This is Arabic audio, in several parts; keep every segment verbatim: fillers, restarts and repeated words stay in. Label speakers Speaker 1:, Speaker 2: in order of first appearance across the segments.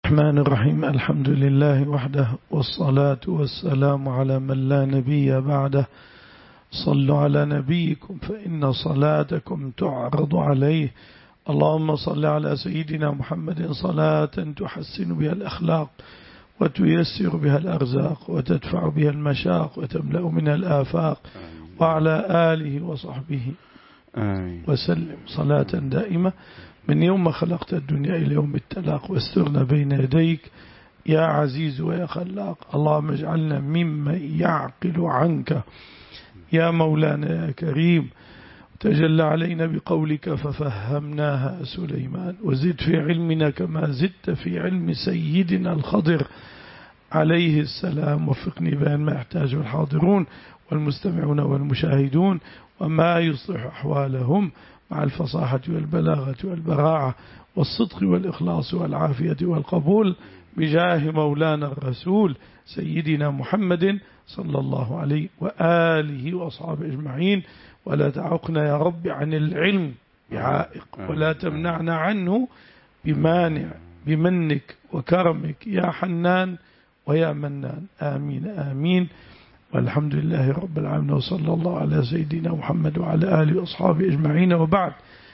Speaker 1: الرحمن الرحيم. الحمد لله وحده، والصلاة والسلام على من لا نبي بعده. صلوا على نبيكم فإن صلاتكم تعرض عليه. اللهم صل على سيدنا محمد صلاة تحسن بها الأخلاق وتيسر بها الأرزاق وتدفع بها المشاق وتملأ منها الآفاق، وعلى آله وصحبه آمين. وسلم صلاة دائمة من يوم خلقت الدنيا إلى يوم التلاق، واسترنا بين يديك يا عزيز ويا خلاق. اللهم اجعلنا ممن يعقل عنك يا مولانا يا كريم. تجلى علينا بقولك ففهمناها سليمان، وزد في علمنا كما زدت في علم سيدنا الخضر عليه السلام. وفقني بين ما يحتاجه الحاضرون والمستمعون والمشاهدون، وما يصلح أحوالهم مع الفصاحة والبلاغة والبراعة والصدق والإخلاص والعافية والقبول، بجاه مولانا الرسول سيدنا محمد صلى الله عليه وآله وأصحابه أجمعين. ولا تعقنا يا رب عن العلم بعائق، ولا تمنعنا عنه بمانع، بمنك وكرمك يا حنان ويا منان. آمين آمين. والحمد لله رب العالمين، وصلى الله على سيدنا محمد وعلى آله وأصحابه أجمعين. وبعد،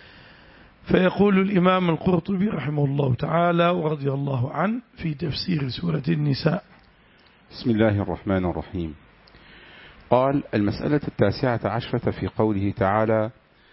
Speaker 1: فيقول الإمام القرطبي رحمه الله تعالى ورضي الله عنه في تفسير سورة النساء:
Speaker 2: بسم الله الرحمن الرحيم. قال: المسألة التاسعة عشرة في قوله تعالى: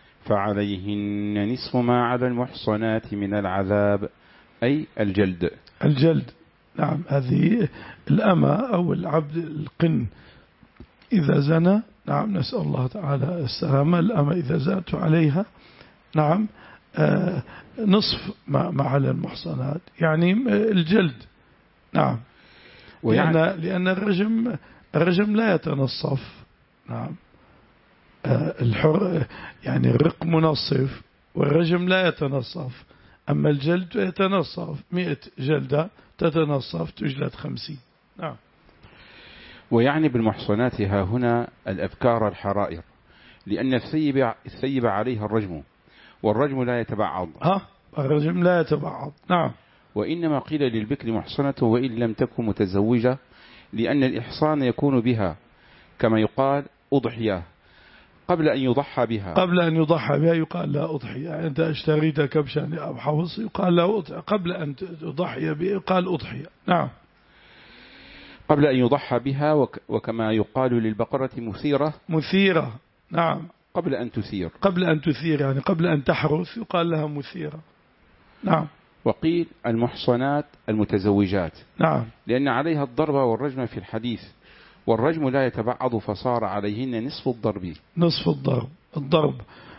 Speaker 2: فعليهن نصف ما على المحصنات من العذاب، أي الجلد.
Speaker 1: الجلد، نعم. هذه الأمة أو العبد القن إذا زنى، نعم، نسأل الله تعالى السلامة. الأمة إذا زنت عليها، نعم، آه نصف ما على المحصنات، يعني الجلد، نعم. لأن, لأن الرجم الرجم لا يتنصف، نعم. آه الحر يعني الرق منصف، والرجم لا يتنصف. أما الجلد يتنصف، مئة جلدة تتنصف تجلد خمسين، نعم.
Speaker 2: ويعني بالمحصنات ها هنا الأبكار الحرائر، لأن الثيب, الثيب عليها الرجم، والرجم لا يتبعض.
Speaker 1: ها الرجم لا يتبعض، نعم.
Speaker 2: وإنما قيل للبكر محصنة وإن لم تكن متزوجة، لأن الإحصان يكون بها، كما يقال أضحية قبل أن يضحى بها.
Speaker 1: قبل أن يضحى بها يقال لا أضحية. يعني أنت اشتريت كبشا أو حوص يقال لا أضحية، قبل أن تضحي بها يقال أضحية، نعم.
Speaker 2: قبل أن يضحى بها، وكما يقال للبقرة مثيرة.
Speaker 1: مثيرة، نعم.
Speaker 2: قبل أن تثير.
Speaker 1: قبل أن تثير يعني قبل أن تحرث يقال لها مثيرة، نعم.
Speaker 2: وقيل المحصنات المتزوجات،
Speaker 1: نعم،
Speaker 2: لأن عليها الضرب والرجم في الحديث، والرجم لا يتبعض، فصار عليهن نصف الضرب.
Speaker 1: نصف الضرب. الضرب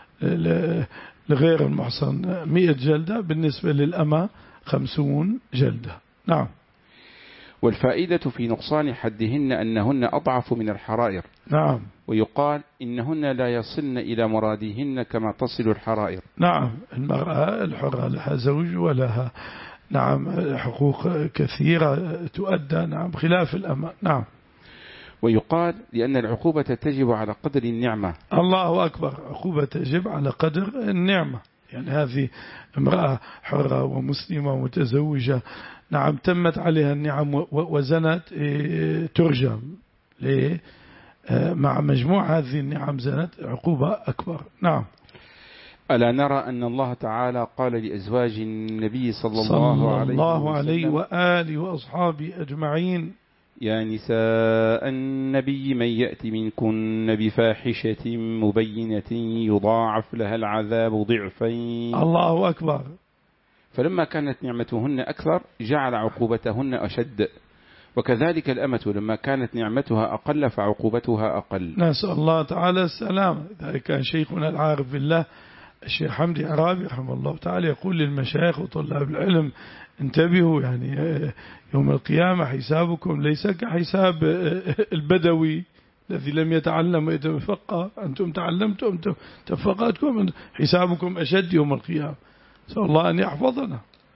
Speaker 1: لغير المحصن مئة جلدة، بالنسبة للأمة خمسون جلدة، نعم.
Speaker 2: والفائدة في نقصان حدهن أنهن أضعف من الحرائر،
Speaker 1: نعم.
Speaker 2: ويقال إنهن لا يصلن إلى مرادهن كما تصل الحرائر.
Speaker 1: نعم. المرأة الحرة لها زوج ولها، نعم، حقوق كثيرة تؤدى، نعم، خلاف الأمة، نعم.
Speaker 2: ويقال لأن العقوبة تجب على قدر النعمة.
Speaker 1: الله أكبر. عقوبة تجب على قدر النعمة. يعني هذه امرأة حرة ومسلمة ومتزوجة، نعم، تمت عليها النعم وزنت، ترجم. ليه؟ مع مجموع هذه النعم زنت، عقوبة أكبر، نعم.
Speaker 2: ألا نرى أن الله تعالى قال لأزواج النبي صلى الله,
Speaker 1: صلى الله عليه وآله وأصحابه أجمعين:
Speaker 2: يا نساء النبي من يأتي منكن بفاحشة مبينة يضاعف لها العذاب ضعفين.
Speaker 1: الله أكبر.
Speaker 2: فلما كانت نعمتهن أكثر جعل عقوبتهن أشد، وكذلك الأمة لما كانت نعمتها أقل فعقوبتها أقل.
Speaker 1: نسأل الله تعالى السلام. ذلك كان شيخنا العارف بالله الشيخ حمدي عرابي رحمه الله تعالى يقول للمشايخ وطلاب العلم: انتبهوا، يعني يوم القيامة حسابكم ليس كحساب البدوي الذي لم يتعلم ويتفقه. أنتم تعلمتم تفقهتكم، حسابكم أشد يوم القيامة. نسأل الله أن يحفظنا،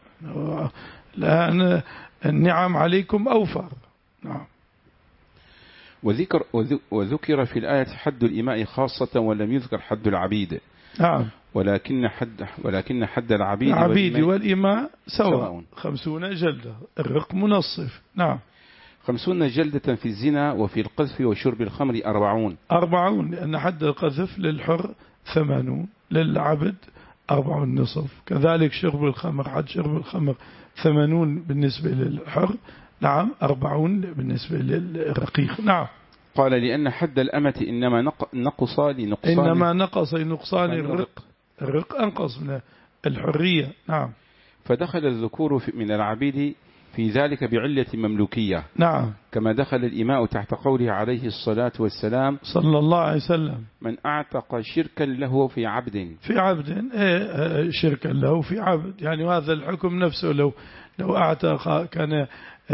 Speaker 1: لأن النعم عليكم أوفر، نعم.
Speaker 2: وذكر, وذكر في الآية حد الإماء خاصة ولم يذكر حد العبيد،
Speaker 1: نعم.
Speaker 2: ولكن حد ولكن حد العبيد,
Speaker 1: العبيد والإماء سواء,
Speaker 2: سواء
Speaker 1: خمسون جلدة. الرق منصف. نعم.
Speaker 2: خمسون جلدة في الزنا وفي القذف وشرب الخمر أربعون.
Speaker 1: أربعون لأن حد القذف للحر ثمانون، للعبد أربعون نصف. كذلك شرب الخمر، حد شرب الخمر ثمانون بالنسبة للحر. نعم. أربعون بالنسبة للرقيق. نعم.
Speaker 2: قال لأن حد الأمة إنما نقص لنقصان
Speaker 1: إنما نقص لنقصان الرق. الرق أنقص من الحرية. نعم.
Speaker 2: فدخل الذكور من العبيد في ذلك بعلة مملوكية.
Speaker 1: نعم.
Speaker 2: كما دخل الإماء تحت قوله عليه الصلاة والسلام
Speaker 1: صلى الله عليه وسلم
Speaker 2: من أعتق شركا له في عبد
Speaker 1: في عبد إيه شركا له في عبد، يعني هذا الحكم نفسه. لو لو أعتق كان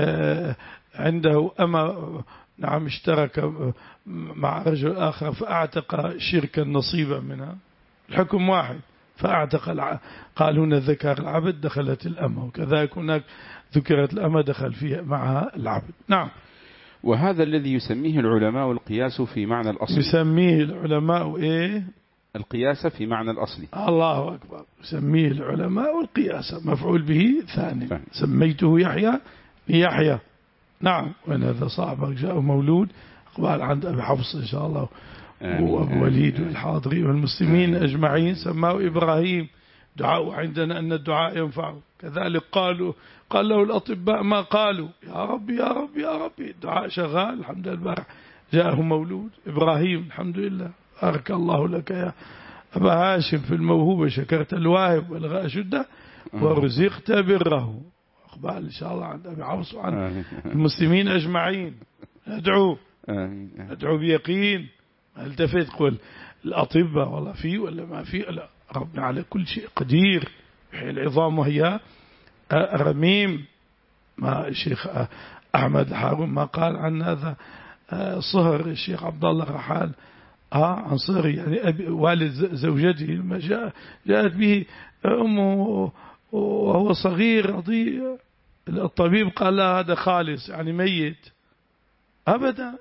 Speaker 1: عنده أما نعم اشترك مع رجل آخر فأعتق شركا نصيبا منها، الحكم واحد. فأعتق قال هنا ذكر العبد دخلت الأمة، وكذلك هناك ذكرت الأمة دخل فيها معها العبد. نعم.
Speaker 2: وهذا الذي يسميه العلماء القياس في معنى الأصل.
Speaker 1: يسميه العلماء إيه؟
Speaker 2: القياس في معنى الأصل.
Speaker 1: الله أكبر. يسميه العلماء القياس، مفعول به ثاني. فهم. سميته يحيى ليحيى. نعم. وإن هذا صعب جاء مولود أقبال عند أبي حفص إن شاء الله وأبو وليد والحاضرين والمسلمين أجمعين سماه إبراهيم. دعاء عندنا أن الدعاء ينفع. كذلك قالوا قال له الأطباء ما قالوا يا ربي يا ربي يا ربي. الدعاء شغال الحمد لله. جاءه مولود إبراهيم الحمد لله. بارك الله لك يا أبا هاشم في الموهوبة، شكرت الواهب والغاء شدة ورزقت بره. أقبال إن شاء الله عند أبي حفص وعن المسلمين أجمعين. ندعو ندعو بيقين. التفت قل الأطباء والله في ولا ما في. لا، ربنا على كل شيء قدير. العظام وهي رميم. ما الشيخ أحمد الحارون ما قال عن هذا صهر الشيخ عبد الله رحال آه عن صهر يعني أبي والد زوجته لما جاء جاءت به أمه وهو صغير رضيع. الطبيب قال لا هذا خالص يعني ميت. أبدا.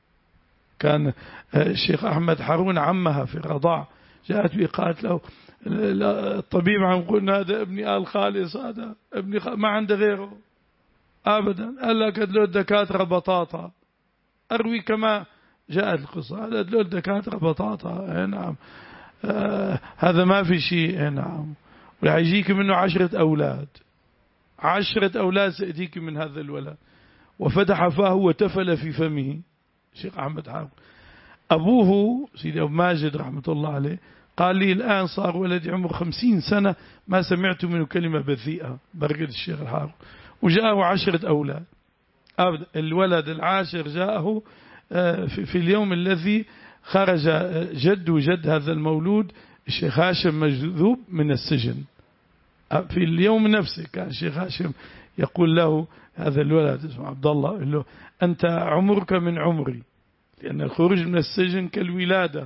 Speaker 1: كان الشيخ أحمد حارون عمها في الرضاع، جاءت به قالت له الطبيب عم قلنا هذا ابني قال خالص، هذا ابني ما عنده غيره أبدا. قال لك له الدكاترة بطاطا. أروي كما جاءت القصة هذا له الدكاترة بطاطا. نعم. آه هذا ما في شيء. نعم. ويجيك منه عشرة أولاد، عشرة أولاد سيأتيك من هذا الولد. وفتح فاه وتفل في فمه. الشيخ أحمد حارون أبوه سيدي أبو ماجد رحمة الله عليه قال لي الآن صار ولدي عمره خمسين سنة ما سمعت منه كلمة بذيئة. بركة الشيخ الحارون. وجاءه عشرة أولاد أبدا. الولد العاشر جاءه في اليوم الذي خرج جد وجد هذا المولود الشيخ هاشم مجذوب من السجن. في اليوم نفسه كان الشيخ هاشم يقول له هذا الولد اسمه عبد الله يقول له أنت عمرك من عمري، لأن الخروج من السجن كالولادة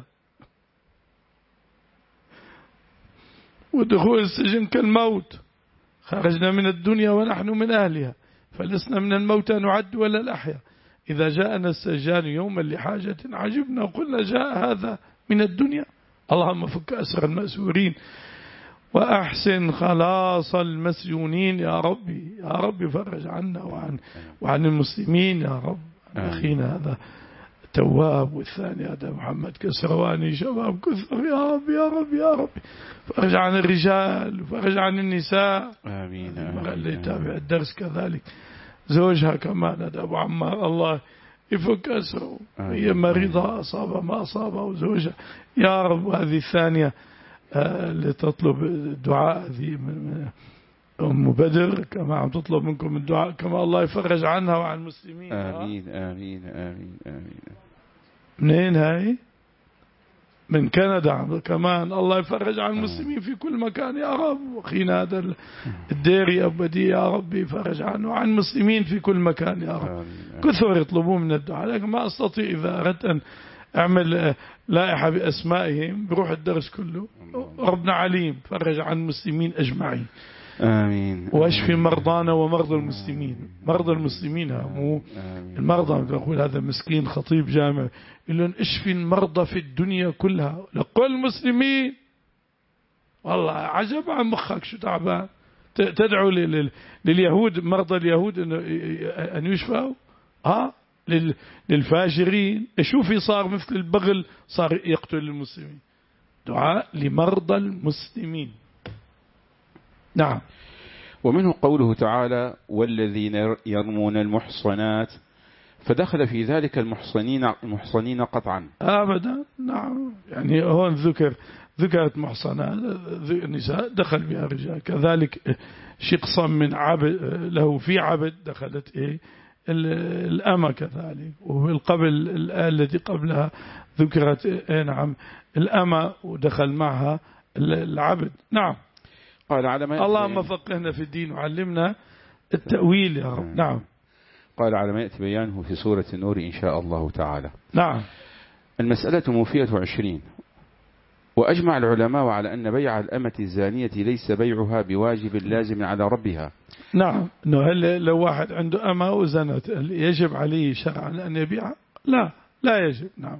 Speaker 1: ودخول السجن كالموت. خرجنا من الدنيا ونحن من أهلها فلسنا من الموتى نعد ولا الأحياء. إذا جاءنا السجان يوما لحاجة عجبنا وقلنا جاء هذا من الدنيا. اللهم فك أسر المأسورين وأحسن خلاص المسجونين يا ربي. يا ربي فرج عنا وعن, وعن المسلمين يا رب. أخينا هذا تواب والثاني هذا محمد كسرواني شباب كثر يا رب يا رب يا رب. فرج عن الرجال وفرج عن النساء.
Speaker 2: آمين.
Speaker 1: المرأة اللي يتابع الدرس كذلك زوجها كمان هذا أبو عمار الله يفك أسره. هي مريضة أصابها ما أصابها وزوجها يا رب. هذه الثانية اللي تطلب الدعاء هذه من أم بدر كما عم تطلب منكم الدعاء كما الله يفرج عنها وعن المسلمين.
Speaker 2: آمين آمين آمين آمين.
Speaker 1: منين هاي؟ من كندا كمان الله يفرج عن المسلمين في كل مكان يا رب. وخينا هذا الديري أبدي يا رب يفرج عنه وعن المسلمين في كل مكان يا رب. كثر يطلبون من الدعاء لكن ما أستطيع إذا أردت أن أعمل لائحة بأسمائهم بروح الدرس كله. ربنا عليم فرج عن المسلمين أجمعين.
Speaker 2: آمين.
Speaker 1: واشفي مرضانا ومرضى المسلمين. مرضى المسلمين مو المرضى. يقول هذا مسكين خطيب جامع يقول لهم اشفي المرضى في الدنيا كلها لكل المسلمين. والله عجب عن مخك شو تعبان، تدعو لليهود مرضى اليهود أن يشفوا؟ ها للفاجرين شوفي صار مثل البغل صار يقتل المسلمين. دعاء لمرضى المسلمين. نعم.
Speaker 2: ومنه قوله تعالى والذين يرمون المحصنات، فدخل في ذلك المحصنين المحصنين قطعا
Speaker 1: أبدا. نعم، يعني هون ذكر ذكرت محصنات النساء دخل بها رجال، كذلك شقصا من عبد له في عبد دخلت إيه الأمة كذلك، والقبل الآية التي قبلها ذكرت إيه نعم الأمة ودخل معها العبد. نعم.
Speaker 2: قال على ما
Speaker 1: اللهم فقهنا في الدين وعلمنا التأويل يا رب. نعم.
Speaker 2: قال على ما يأتي بيانه في سورة النور إن شاء الله تعالى.
Speaker 1: نعم.
Speaker 2: المسألة موفية عشرين. وأجمع العلماء على أن بيع الأمة الزانية ليس بيعها بواجب لازم على ربها.
Speaker 1: نعم. إنه هل لو واحد عنده أمة وزنت يجب عليه شرعا أن يبيعها؟ لا، لا يجب. نعم.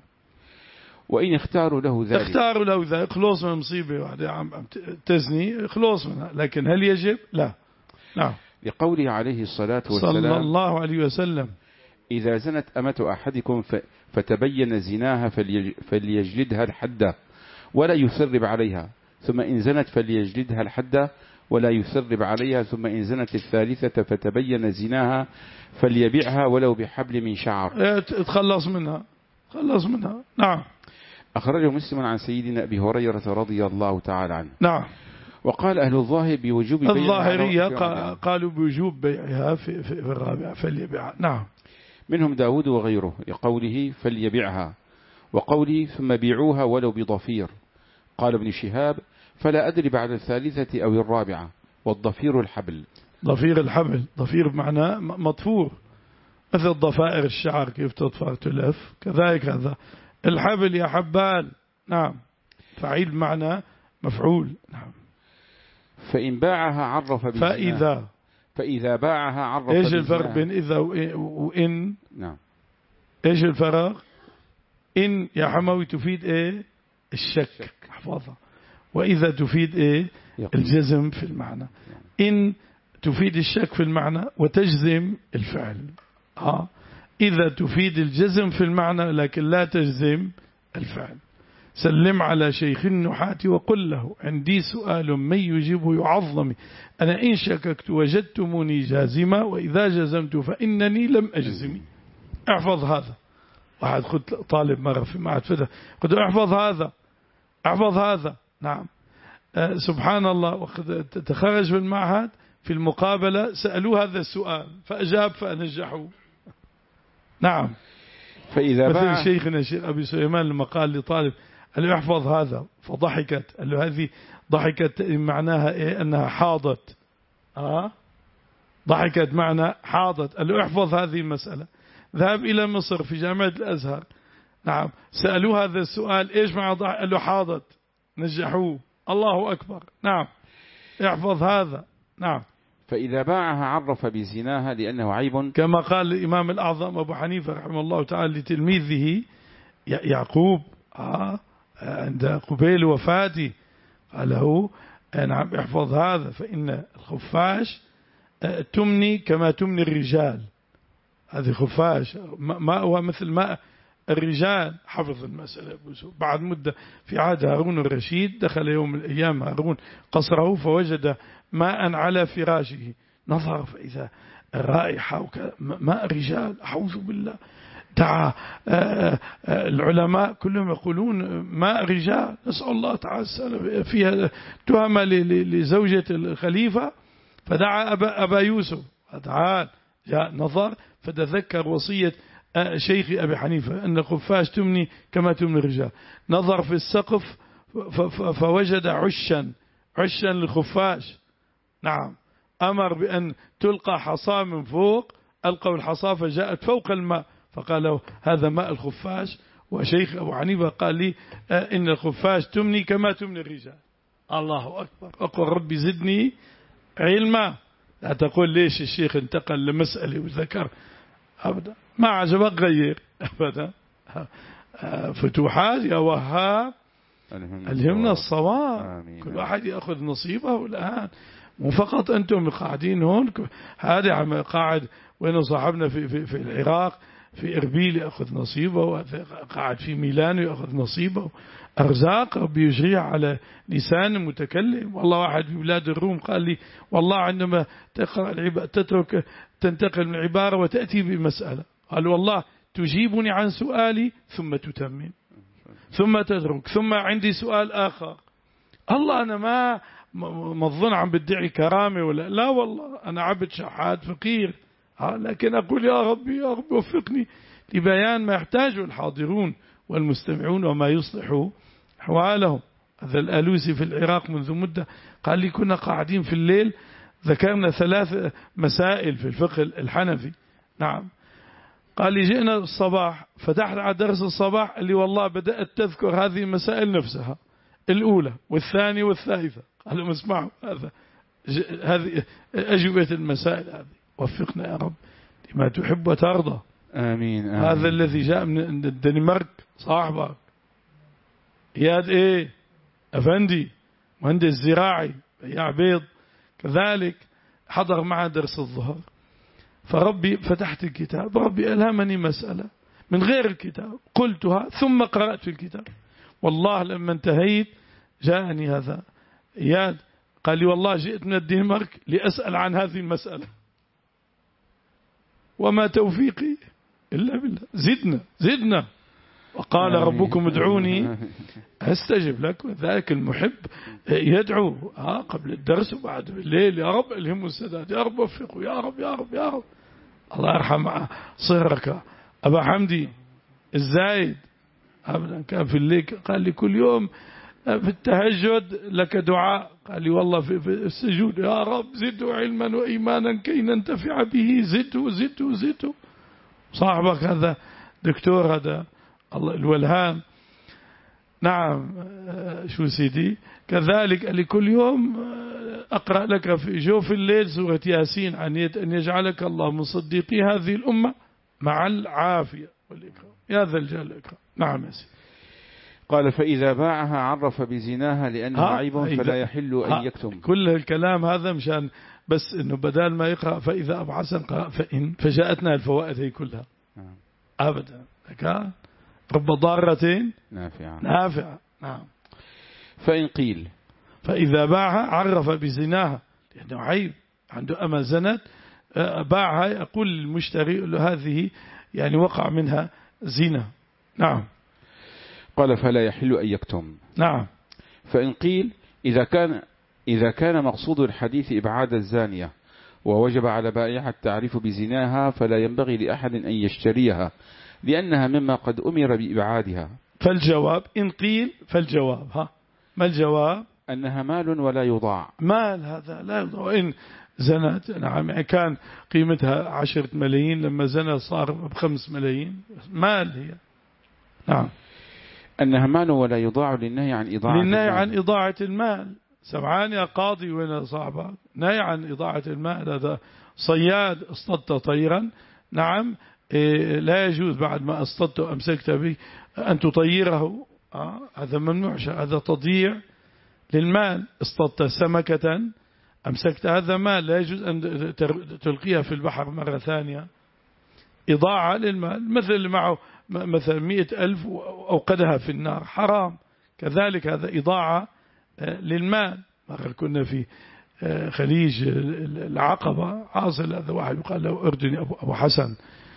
Speaker 2: وإن اختاروا له ذلك
Speaker 1: اختاروا له ذلك خلوص من مصيبة واحدة عم تزني خلوص منها، لكن هل يجب؟ لا. نعم.
Speaker 2: لقوله عليه الصلاة والسلام
Speaker 1: صلى الله عليه وسلم
Speaker 2: إذا زنت أمة أحدكم فتبين زناها فليجلدها الحد ولا يثرب عليها، ثم إن زنت فليجلدها الحد ولا يثرب عليها، ثم إن زنت الثالثة فتبين زناها فليبيعها ولو بحبل من شعر.
Speaker 1: تخلص منها خلص منها. نعم.
Speaker 2: أخرجه مسلم عن سيدنا أبي هريرة رضي الله تعالى عنه.
Speaker 1: نعم.
Speaker 2: وقال أهل الظاهر بوجوب بيعها.
Speaker 1: الظاهرية قالوا بوجوب بيعها في, في الرابعة فليبيعها. نعم.
Speaker 2: منهم داود وغيره لقوله فليبيعها، وقوله ثم بيعوها ولو بضفير. قال ابن شهاب فلا أدري بعد الثالثة أو الرابعة، والضفير الحبل.
Speaker 1: ضفير الحبل ضفير معناه مطفور، مثل ضفائر الشعر كيف تضفر تلف، كذلك هذا الحبل يا حبال. نعم. فعيل معنى مفعول. نعم.
Speaker 2: فإن باعها عرف بزناها.
Speaker 1: فإذا
Speaker 2: فإذا باعها عرف
Speaker 1: إيش الفرق بين إذا وإن؟
Speaker 2: نعم.
Speaker 1: إيش الفرق؟ إن يا حموي تفيد إيه؟ الشك، احفظها. وإذا تفيد إيه؟ الجزم في المعنى. إن تفيد الشك في المعنى وتجزم الفعل. آه. إذا تفيد الجزم في المعنى لكن لا تجزم الفعل. سلم على شيخ النحاة وقل له عندي سؤال من يجيبه يعظمي، أنا إن شككت وجدتموني جازما وإذا جزمت فإنني لم أجزمي. احفظ هذا. واحد خد طالب مرة في معهد فتح قلت احفظ هذا احفظ هذا. نعم. أه سبحان الله، وقد تخرج في المعهد في المقابلة سألوه هذا السؤال فأجاب فأنجحوا. نعم.
Speaker 2: فإذا
Speaker 1: مثل شيخنا الشيخ أبي سليمان لما قال لطالب قال له احفظ هذا فضحكت، قال له هذه ضحكت معناها إيه؟ أنها حاضت. آه ضحكت معنى حاضت. قال له احفظ هذه المسألة. ذهب إلى مصر في جامعة الأزهر. نعم. سألوه هذا السؤال إيش معنى ضحك؟ قال له حاضت. نجحوه. الله أكبر. نعم. احفظ هذا. نعم.
Speaker 2: فإذا باعها عرف بزناها لأنه عيب،
Speaker 1: كما قال الإمام الأعظم أبو حنيفة رحمه الله تعالى لتلميذه يعقوب آه عند قبيل وفاته قال له نعم احفظ هذا فإن الخفاش تمني كما تمني الرجال. هذه خفاش ماء مثل ماء الرجال. حفظ المسألة. بعد مدة في عهد هارون الرشيد دخل يوم من الأيام هارون قصره فوجد ماء على فراشه، نظر فإذا الرائحة ماء الرجال. أعوذ بالله. دعا العلماء كلهم يقولون ماء رجال، نسأل الله تعالى السلامة. فيها تهمة لزوجة الخليفة فدعا أبا, أبا يوسف. تعال جاء نظر فتذكر وصية شيخ أبي حنيفة أن الخفاش تمني كما تمني الرجال. نظر في السقف فوجد عشا عشا للخفاش. نعم. أمر بأن تلقى حصى من فوق، ألقوا الحصى فجاءت فوق الماء فقال له هذا ماء الخفاش. وشيخ أبو حنيفة قال لي إن الخفاش تمني كما تمني الرجال. الله أكبر. أقول ربي زدني علما. لا تقول ليش الشيخ انتقل لمسألة وذكر أبدا ما عجبك غير أبدا. فتوحات يا وهاب ألهمنا الصواب. كل واحد يأخذ نصيبه الآن، مو فقط أنتم قاعدين هون. هذا عم قاعد وين صاحبنا في, في, في العراق في إربيل يأخذ نصيبه، قاعد في ميلانو يأخذ نصيبه. أرزاق ربي يجريها على لسان المتكلم. والله واحد في بلاد الروم قال لي والله عندما تقرأ العبارة تترك تنتقل من عبارة وتأتي بمسألة، قال والله تجيبني عن سؤالي ثم تتمم ثم تترك ثم عندي سؤال آخر. الله أنا ما ما الظن عم بدعي كرامة ولا لا، والله أنا عبد شحات فقير، لكن أقول يا ربي يا رب وفقني لبيان ما يحتاجه الحاضرون والمستمعون وما يصلح أحوالهم. هذا الألوسي في العراق منذ مدة قال لي كنا قاعدين في الليل ذكرنا ثلاث مسائل في الفقه الحنفي. نعم. قال لي جئنا الصباح فتحت على درس الصباح، قال لي والله بدأت تذكر هذه المسائل نفسها، الأولى والثانية والثالثة. قال لهم اسمعوا هذا هذه أجوبة المسائل هذه، وفقنا يا رب لما تحب وترضى.
Speaker 2: آمين, آمين.
Speaker 1: هذا الذي جاء من الدنمارك صاحبك إياد إيه أفندي مهندس زراعي بياع بيض، كذلك حضر معه درس الظهر. فربي فتحت الكتاب، ربي ألهمني مسألة من غير الكتاب قلتها ثم قرأت في الكتاب. والله لما انتهيت جاءني هذا إياد قال لي والله جئت من الدنمارك لأسأل عن هذه المسألة وما توفيقي إلا بالله. زدنا زدنا وقال ربكم ادعوني أستجب لكم. ذلك المحب يدعو آه قبل الدرس وبعد بالليل يا رب الهمه السداد، يا رب وفقه، يا رب يا رب يا رب. الله يرحم صهرك أبا حمدي الزايد أبدا كان في الليل قال لي كل يوم في التهجد لك دعاء، قال لي والله في السجود يا رب زده علما وإيمانا كي ننتفع به، زده زده زده. صاحبك هذا دكتور هذا الله الولهان نعم شو سيدي كذلك قال لي كل يوم أقرأ لك في جوف الليل سورة ياسين عن أن يجعلك الله من صديقي هذه الأمة مع العافية والإكرام يا ذا الجلال والإكرام. نعم يا سيدي.
Speaker 2: قال فإذا باعها عرف بزناها لأنها عيب فلا يحل أن يكتم.
Speaker 1: كل الكلام هذا مشان بس إنه بدال ما يقرأ فإذا أبعثا قرأ فإن فجاءتنا الفوائد هي كلها أبدا كان رب ضارة
Speaker 2: نافعة
Speaker 1: نافعة. نعم.
Speaker 2: فإن قيل
Speaker 1: فإذا باعها عرف بزناها لأنه عيب عنده أما زنت باعها يقول المشتري هذه يعني وقع منها زنا. نعم.
Speaker 2: قال فلا يحل أن يكتم.
Speaker 1: نعم.
Speaker 2: فإن قيل إذا كان إذا كان مقصود الحديث إبعاد الزانية ووجب على بائعها التعريف بزناها فلا ينبغي لأحد أن يشتريها لأنها مما قد أمر بإبعادها.
Speaker 1: فالجواب إن قيل فالجواب ها ما الجواب؟
Speaker 2: أنها مال ولا يضاع.
Speaker 1: مال هذا لا يضاع. وإن زنت نعم كان قيمتها عشرة ملايين لما زنت صار بخمس ملايين مال هي. نعم.
Speaker 2: أنها مال ولا يضاع للنهي عن إضاعة
Speaker 1: للنهي عن إضاعة المال. سمعان يا قاضي وين صاحبك نهي عن إضاعة المال. هذا صياد اصطدت طيرا نعم إيه لا يجوز بعد ما اصطدت وأمسكت به أن تطيره آه هذا ممنوع. هذا تضييع للمال. اصطدت سمكة أمسكت هذا مال لا يجوز أن تلقيها في البحر مرة ثانية. إضاعة للمال مثل اللي معه مثلا مئة ألف أوقدها في النار حرام. كذلك هذا إضاعة للمال. مرة كنا في خليج العقبة حاصل هذا واحد يقال له أردني أبو حسن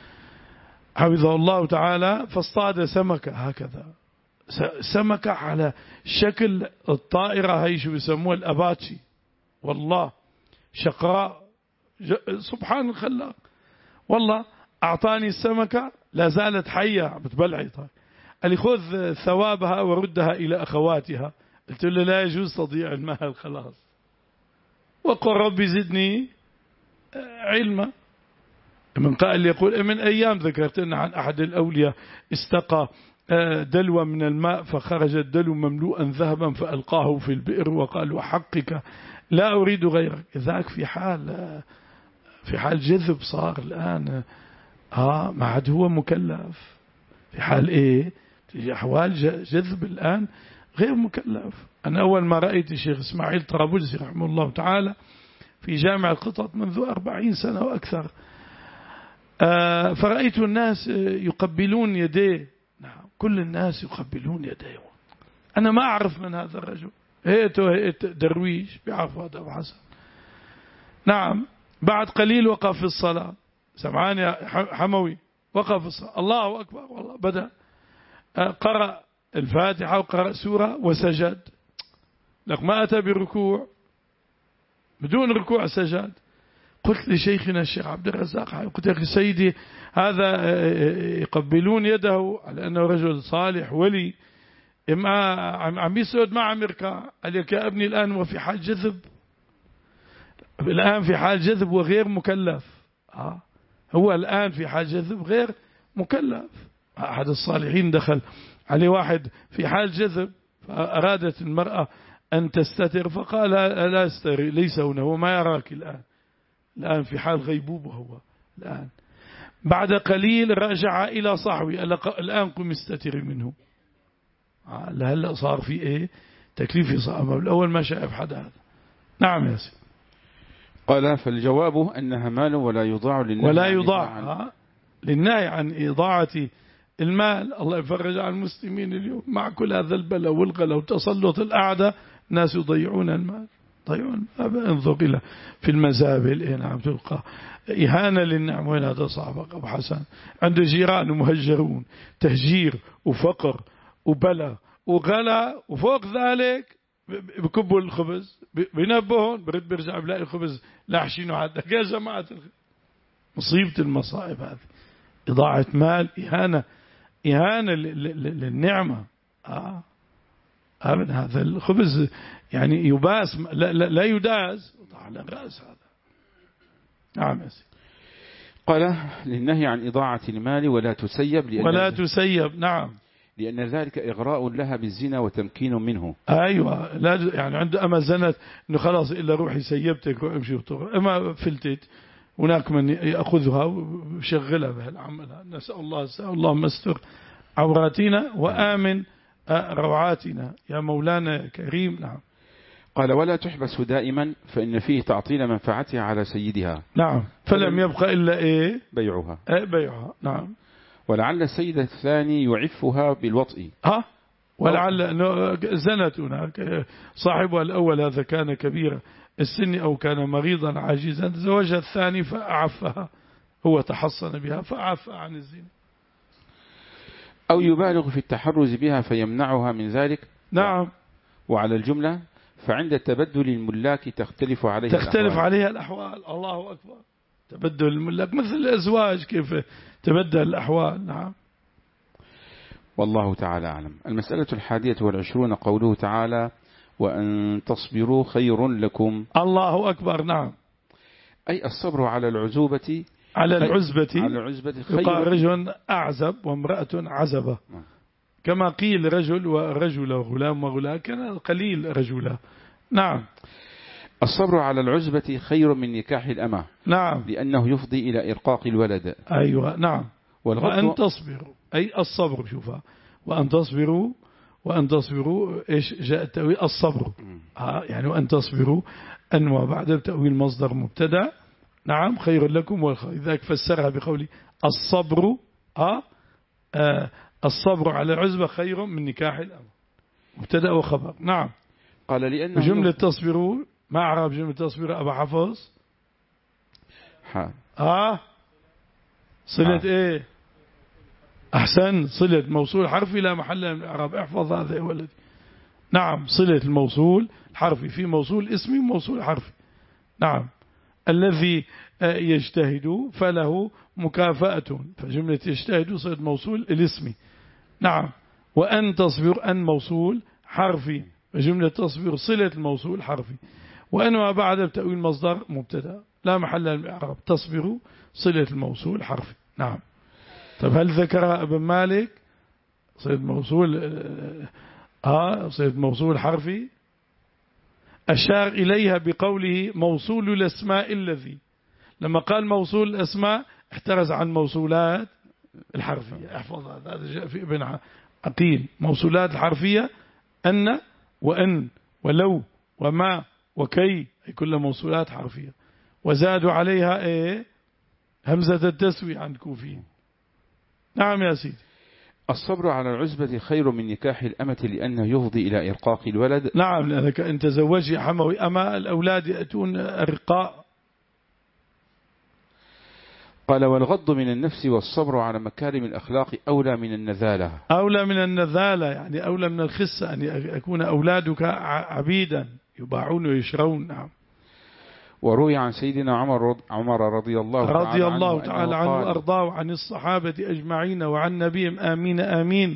Speaker 1: حفظه الله تعالى فاصطاد سمكة هكذا سمكة على شكل الطائرة هاي شو بيسموها الأباتشي والله شقراء سبحان الخلاق. والله أعطاني السمكة لا زالت حية بتبلعي. طيب قال لي خذ ثوابها وردها إلى أخواتها. قلت له لا يجوز تضييع المال خلاص. وقل ربي زدني علما. من قائل يقول من أيام ذكرت لنا عن أحد الأولياء استقى دلوة من الماء فخرج الدلو مملوءا ذهبا فألقاه في البئر وقال وحقك لا أريد غيرك. ذاك في حال في حال جذب صار الآن آه ما عاد هو مكلف في حال إيه في أحوال جذب الآن غير مكلف. أنا أول ما رأيت الشيخ إسماعيل طرابلسي رحمه الله تعالى في جامع القطط منذ أربعين سنة وأكثر، فرأيت الناس يقبلون يديه. نعم، كل الناس يقبلون يديه. أنا ما أعرف من هذا الرجل، هيته هيت درويش بيعرف هذا أبو حسن. نعم، بعد قليل وقف في الصلاة، سمعان يا حموي، وقف في الصلاة، الله أكبر، والله بدأ قرأ الفاتحة وقرأ سورة وسجد، لك ما أتى بركوع، بدون ركوع سجد. قلت لشيخنا الشيخ عبد الرزاق، قلت يا أخي سيدي هذا يقبلون يده على أنه رجل صالح ولي، إما عم يسعد ما عم يركع. قال لك يا ابني الآن هو في حال جذب، الآن في حال جذب وغير مكلف. آه هو الآن في حال جذب غير مكلف. أحد الصالحين دخل عليه واحد في حال جذب، فأرادت المرأة أن تستتر، فقال لا استر، ليس هنا، هو ما يراك الآن، الآن في حال غيبوبة هو الآن. بعد قليل رجع إلى صاحبه، الآن قم استتر منه. هلا صار في إيه تكليفي صعب، الأول ما شاف حدا هذا. نعم يا سيدي.
Speaker 2: قال فالجواب أنها مال ولا يضاع للنهي
Speaker 1: ولا
Speaker 2: عن
Speaker 1: يضاع
Speaker 2: عن
Speaker 1: للنهي عن إضاعة المال. الله يفرج عن المسلمين اليوم مع كل هذا البلاء والغلا وتسلط الأعداء، ناس يضيعون المال، يضيعون. انظر إلى في المزابل، إيه نعم، تلقى إهانة للنعم. وين هذا صاحبك أبو حسن عنده جيران ومهجرون، تهجير وفقر وبلاء وغلا، وفوق ذلك بكبوا الخبز، بينبهون، برد بيرجع بلاقي الخبز لاحشينه عندك. يا جماعة مصيبة المصائب هذه، إضاعة مال، إهانة إهانة للنعمة. آه أبدا هذا الخبز يعني يباس، لا, لا, لا يداز، على الرأس هذا. نعم يا سيدي.
Speaker 2: قال للنهي عن إضاعة المال ولا تسيب، لأن
Speaker 1: ولا تسيب. نعم،
Speaker 2: لأن ذلك إغراء لها بالزنا وتمكين منه.
Speaker 1: أيوة، لا يعني عنده أما زنت إنه خلاص إلا روحي سيبتك وامشي وطور، أما فلتت هناك من يأخذها ويشغلها بهالعمل. نسأل الله اللهم استر عوراتنا وآمن روعاتنا يا مولانا كريم. نعم.
Speaker 2: قال ولا تحبس دائما، فإن فيه تعطيل منفعتها على سيدها.
Speaker 1: نعم، فلم يبقى إلا إيه
Speaker 2: بيعها.
Speaker 1: إيه بيعها. نعم.
Speaker 2: ولعل السيد الثاني يعفها بالوطء.
Speaker 1: ها ولعل زنت هناك صاحبها الأول هذا كان كبيرا السن أو كان مريضا عاجزا، زوجها الثاني فأعفها، هو تحصن بها فأعفها عن الزنا.
Speaker 2: أو يبالغ في التحرز بها فيمنعها من ذلك.
Speaker 1: نعم.
Speaker 2: وعلى الجملة فعند تبدل الملاك تختلف عليها
Speaker 1: تختلف الأحوال. عليها الأحوال. الله أكبر. تبدل الملاك مثل الأزواج كيف تبدل الأحوال. نعم.
Speaker 2: والله تعالى أعلم. المسألة الحادية والعشرون قوله تعالى وأن تصبروا خير لكم.
Speaker 1: الله أكبر. نعم.
Speaker 2: أي الصبر على العزوبة،
Speaker 1: على العزبة،
Speaker 2: على العزبة خير.
Speaker 1: يقال رجل أعزب وامرأة عزبة. نعم. كما قيل رجل ورجل غلام وغلام، كان قليل رجلا. نعم.
Speaker 2: الصبر على العزبة خير من نكاح الأمة.
Speaker 1: نعم.
Speaker 2: لأنه يفضي إلى إرقاق الولد.
Speaker 1: أيوة. نعم. وأن تصبروا، أي الصبر، شوفها، وأن تصبروا، وأن تصبروا إيش جاء التأويل الصبر. آه يعني وأن تصبروا أنوى بعد تأويل مصدر مبتدأ. نعم، خير لكم والخير، ذاك فسرها بقولي الصبر. آه, آه الصبر على العزبة خير من نكاح الأمة، مبتدأ وخبر. نعم.
Speaker 2: قال لأنه
Speaker 1: جملة تصبروا، ما أعرف جملة تصبروا أبا حفظ.
Speaker 2: ها.
Speaker 1: آه صلة آه. إيه أحسن، صلة موصول حرفي لا محل من الإعراب. احفظ هذا يا ولدي. نعم، صلة الموصول حرفي، في موصول اسمي وموصول حرفي. نعم. الذي يجتهد فله مكافأة، فجملة يجتهد صلة موصول الاسمي. نعم. وأن تصبر، أن موصول حرفي، فجملة تصبر صلة الموصول حرفي. وأنها بعد بتأويل مصدر مبتدا لا محل من الإعراب. تصبر صلة الموصول حرفي. نعم. طب هل ذكر ابن مالك صلة موصول آه صلة موصول حرفي؟ أشار إليها بقوله موصول الأسماء الذي، لما قال موصول الأسماء احترز عن موصولات الحرفية. احفظ هذا، جاء في ابن عقيل. موصولات الحرفية أن وأن ولو وما وكي، هي كلها موصولات حرفية، وزادوا عليها إيه همزة التسوية عند كوفيين. نعم يا سيدي.
Speaker 2: الصبر على العزبة خير من نكاح الأمة لأنه يفضي إلى إرقاق الولد.
Speaker 1: نعم، لأنك أنت زوجي حموي أما الأولاد يأتون أرقاء.
Speaker 2: قال والغض من النفس والصبر على مكارم الأخلاق أولى من النذالة.
Speaker 1: أولى من النذالة يعني أولى من الخسة، أن يكون أولادك عبيدا يباعون ويشرون. نعم.
Speaker 2: وروي عن سيدنا عمر عمر رضي الله تعالى
Speaker 1: رضي الله
Speaker 2: عنه
Speaker 1: تعالى عنه وأرضاه وعن الصحابة أجمعين وعن نبيهم آمين آمين.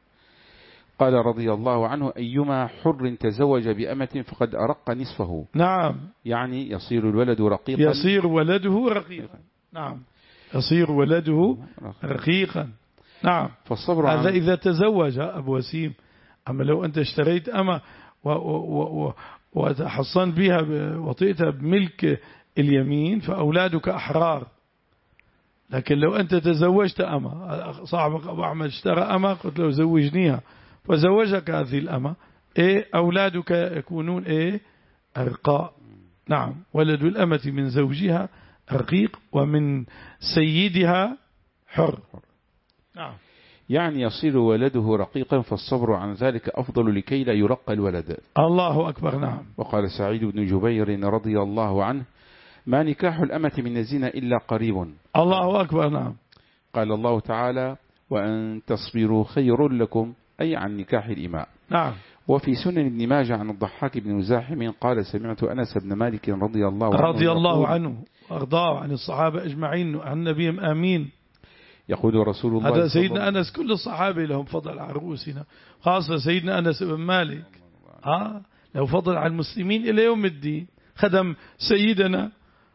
Speaker 2: قال رضي الله عنه أيما حر تزوج بأمة فقد أرق نصفه.
Speaker 1: نعم،
Speaker 2: يعني يصير الولد رقيقا.
Speaker 1: يصير ولده رقيقا. نعم، يصير ولده رقيقا. نعم.
Speaker 2: فالصبر
Speaker 1: هذا إذا تزوج أبو وسيم. أما لو أنت اشتريت أمة و و و وتحصن بها وطئتها بملك اليمين فأولادك أحرار. لكن لو أنت تزوجت أمة، صاحبك أبو أحمد اشترى أمة قلت له زوجنيها فزوجك هذه الأمة، إيه أولادك يكونون إيه أرقاء. نعم، ولد الأمة من زوجها رقيق ومن سيدها حر. نعم.
Speaker 2: يعني يصير ولده رقيقا فالصبر عن ذلك أفضل لكي لا يرقى الولد.
Speaker 1: الله أكبر. نعم.
Speaker 2: وقال سعيد بن جبير رضي الله عنه ما نكاح الأمة من الزنا إلا قريب.
Speaker 1: الله أكبر. نعم.
Speaker 2: قال الله تعالى وأن تصبروا خير لكم، أي عن نكاح الإماء.
Speaker 1: نعم.
Speaker 2: وفي سنن ابن ماجه عن الضحاك بن مزاحم قال سمعت أنس بن مالك رضي الله عنه
Speaker 1: رضي الله عنه وأرضاه عن الصحابة أجمعين عن نبيهم آمين
Speaker 2: يقول رسول الله
Speaker 1: هذا سيدنا أنس كل الصحابة لهم فضل على رؤوسنا، خاصة سيدنا أنس بن مالك آه له فضل على المسلمين إلى يوم الدين. خدم سيدنا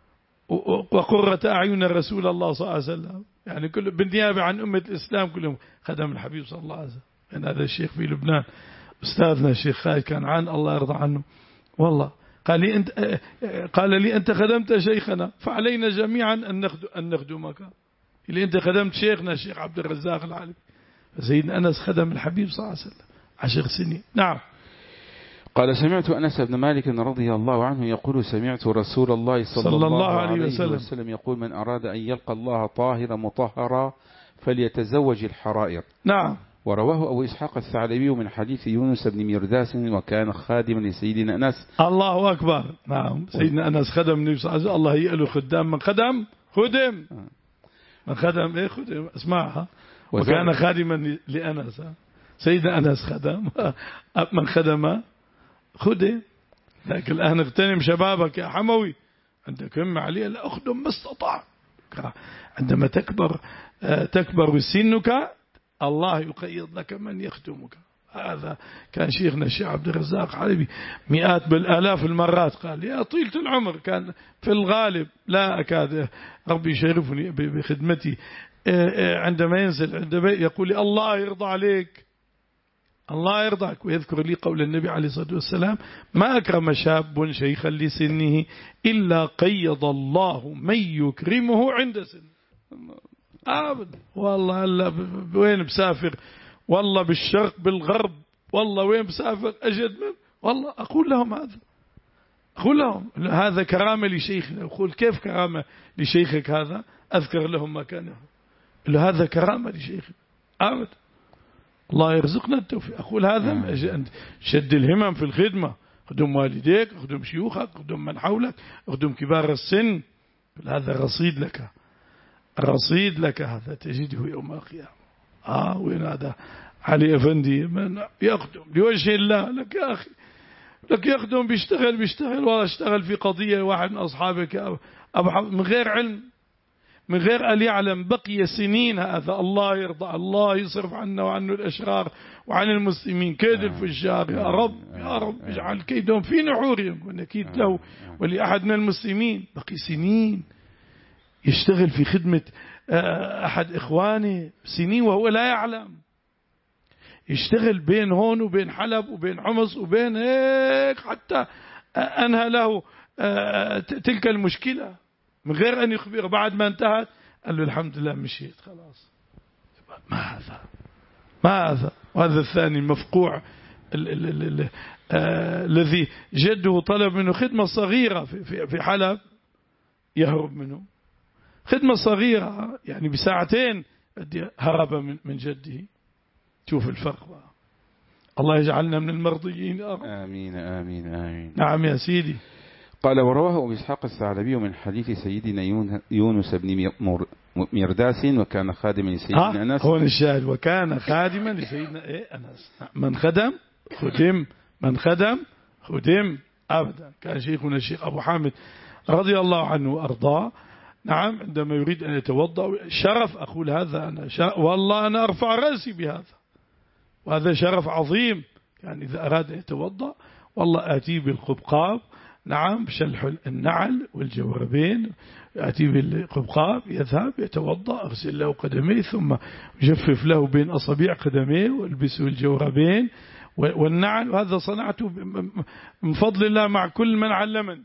Speaker 1: وقرة أعين رسول الله صلى الله عليه وسلم، يعني كل بالنيابة عن أمة الإسلام كلهم خدم الحبيب صلى الله عليه وسلم. يعني هذا الشيخ في لبنان أستاذنا الشيخ خالد كان عن الله يرضى عنه، والله قال لي أنت قال لي أنت خدمت شيخنا فعلينا جميعا أن نخدم أن نخدمك. اللي أنت خدمت شيخنا الشيخ عبد الرزاق العالمي، سيدنا أنس خدم الحبيب صلى الله عليه وسلم عشر سنين. نعم.
Speaker 2: قال سمعت أنس بن مالك رضي الله عنه يقول سمعت رسول الله صلى, صلى الله عليه وسلم, وسلم يقول من أراد أن يلقى الله طاهرا مطهرا فليتزوج الحرائر.
Speaker 1: نعم.
Speaker 2: ورواه أبو إسحاق الثعلبي من حديث يونس بن مرداس وكان خادما لسيدنا أنس.
Speaker 1: الله أكبر. نعم. سيدنا أنس خدم النبي صلى الله عليه وسلم، الله يقله خدام من خدم خدم من خدم إيه خدم اسمعها. وكان خادما لأنس، سيدنا أنس خدم من خدم خدم. لكن الآن اغتنم شبابك يا حموي، عندك همة عليه لا أخدم ما استطاع. عندما تكبر تكبر سنك الله يقيض لك من يخدمك. هذا كان شيخنا الشيخ عبد الرزاق علي مئات بالآلاف المرات قال يا طيلة العمر، كان في الغالب لا أكاد ربي يشرفني بخدمتي عندما ينزل عندما يقول لي الله يرضى عليك الله يرضاك، ويذكر لي قول النبي عليه الصلاة والسلام ما أكرم شاب شيخا لسنه إلا قيض الله من يكرمه عند سنه. أبدا والله هلا وين بسافر، والله بالشرق بالغرب، والله وين بسافر أجد من، والله أقول لهم هذا أقول لهم هذا كرامة لشيخنا. أقول كيف كرامة لشيخك هذا؟ أذكر لهم مكانه هذا كرامة لشيخنا أبدا. الله يرزقنا التوفيق. أقول هذا شد الهمم في الخدمة، خدم والديك، خدم شيوخك، خدم من حولك، خدم كبار السن. هذا رصيد لك رصيد لك هذا تجده يوم القيامة. آه وين هذا علي أفندي من يخدم لوجه الله لك يا أخي، لك يخدم بيشتغل بيشتغل ولا اشتغل في قضية واحد من أصحابك أبو من غير علم من غير أن يعلم بقي سنين. هذا الله يرضى، الله يصرف عنا وعنه الأشرار وعن المسلمين كيد الفجار. يا رب يا رب اجعل كيدهم في نحورهم ونكيد له ولأحد من المسلمين. بقي سنين يشتغل في خدمة أحد إخوانه سنين وهو لا يعلم، يشتغل بين هون وبين حلب وبين حمص وبين هيك حتى أنهى له تلك المشكلة من غير أن يخبره. بعد ما انتهت قال له الحمد لله مشيت خلاص. ما هذا ما هذا وهذا الثاني المفقوع الذي جده طلب منه خدمة صغيرة في في حلب يهرب منه، خدمة صغيرة يعني بساعتين هرب من من جده. شوف الفرق بقى. الله يجعلنا من المرضيين.
Speaker 2: آمين آمين آمين.
Speaker 1: نعم يا سيدي.
Speaker 2: قال ورواه أبو إسحاق الثعلبي من حديث سيدنا يونس بن مرداس وكان خادما لسيدنا أنس.
Speaker 1: هو الشاهد وكان خادما لسيدنا إيه أنس. من خدم خدم، من خدم خدم أبدا. كان شيخنا الشيخ أبو حامد رضي الله عنه وأرضاه نعم عندما يريد أن يتوضأ شرف، أقول هذا أنا شرف والله أنا أرفع رأسي بهذا، وهذا شرف عظيم. يعني إذا أراد أن يتوضأ والله آتي بالقبقاب نعم بشلح النعل والجوربين، يأتي بالقبقاب يذهب يتوضأ، أغسل له قدميه ثم يجفف له بين أصابع قدميه والبسه الجوربين والنعل. وهذا صنعته من فضل الله مع كل من علمني